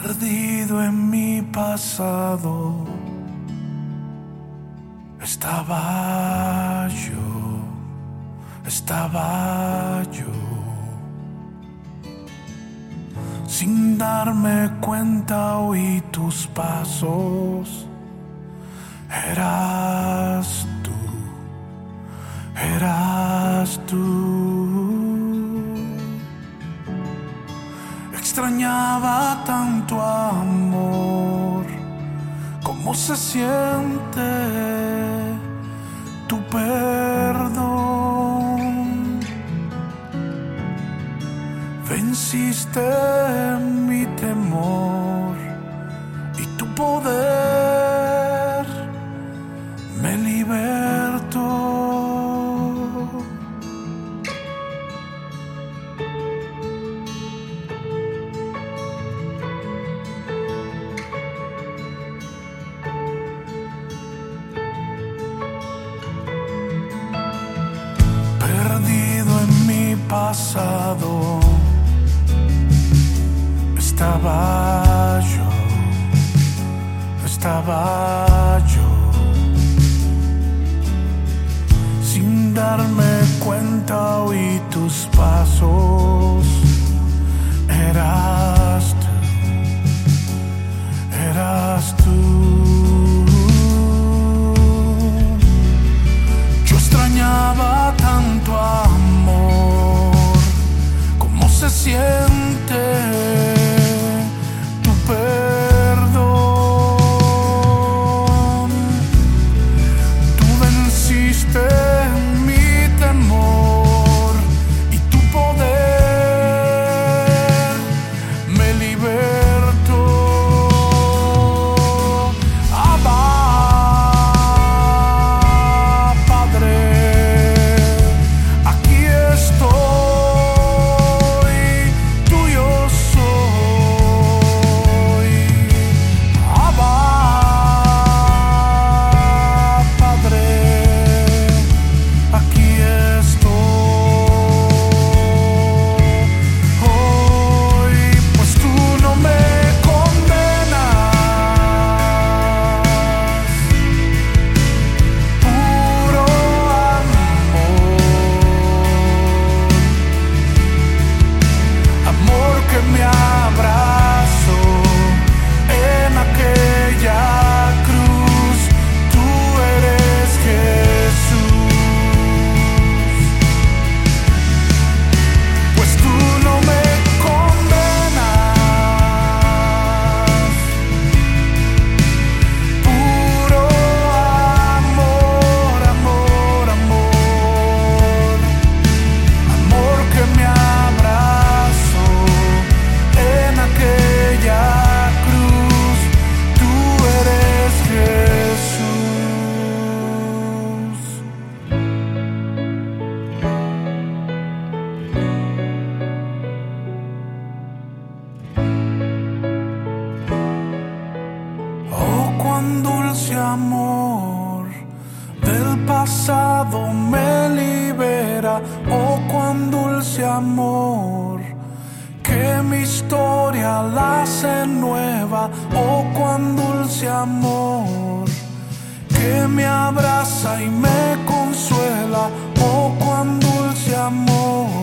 Perdido en mi pasado estaba yo, sin darme cuenta oí tus pasos. Eras tú. Extrañaba tanto amor. ¿Cómo se siente tu perdón? Venciste mi temor y tu poder me libertó. Perdido en mi pasado estaba yo, sin darme cuenta oí tus pasos. Eras tú. Yo extrañaba tanto amor. ¿Cómo se siente tu perdón? Tú venciste mi temor y tu poder me libertó. Abba, Padre, aquí estoy, tuyo soy. Abba, Padre, aquí estoy. Hoy, pues tú no me condenas. Puro amor que me abrazó en aquella cruz. Tú eres Jesús. Pues tú no me condenas. Puro amor que me abrazó en aquella cruz. Tú eres Jesús. Oh, cuán dulce amor del pasado me libera. Oh, cuán dulce amor que mi historia la hace nueva. Oh, cuán dulce amor que me abraza y me consuela. Oh, cuán dulce amor